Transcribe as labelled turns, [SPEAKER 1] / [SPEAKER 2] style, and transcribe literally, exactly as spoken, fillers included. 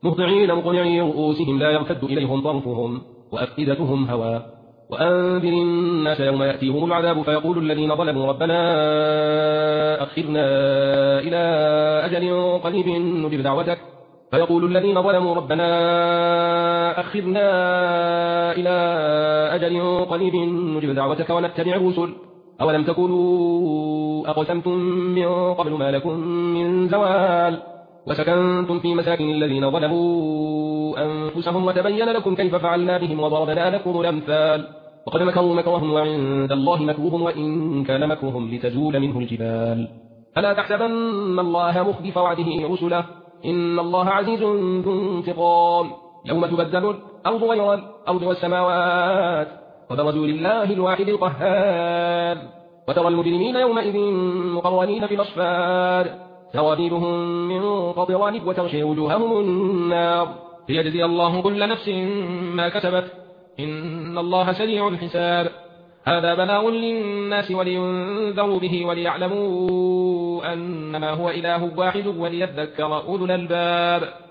[SPEAKER 1] مهطعين مقنعي رؤوسهم لا يرتد إليهم طرفهم وأفئدتهم هواء وأنذر الناس يوم يأتيهم العذاب فيقول الذين ظلموا ربنا أخرنا إلى أجل قريب نجب دعوتك فيقول الذين ظلموا ربنا أخرنا إلى أجل قريب نجب دعوتك ونتبع الرسل أولم تكونوا أقسمتم من قبل ما لكم من زوال وسكنتم في مساكن الذين ظلموا أنفسهم وتبين لكم كيف فعلنا بهم وضربنا لكم الأمثال وقد مكروا مكرهم وعند الله مكرهم وإن كان مكرهم لتزول منه الجبال ألا تحسبن الله مخلف وعده رسله إن الله عزيز ذو انتقام يوم تبدل الأرض غير الأرض والسماوات وبرزوا لله الواحد القهار وترى المجرمين يومئذ مقرنين في الأصفاد سرابيلهم من قطران وتغشي وجوههم النار ليجزي الله كل نفس ما كسبت إن الله سريع الحساب هذا بلاغ للناس ولينذروا به وليعلموا أنما هو إله واحد وليذكر أولو الألباب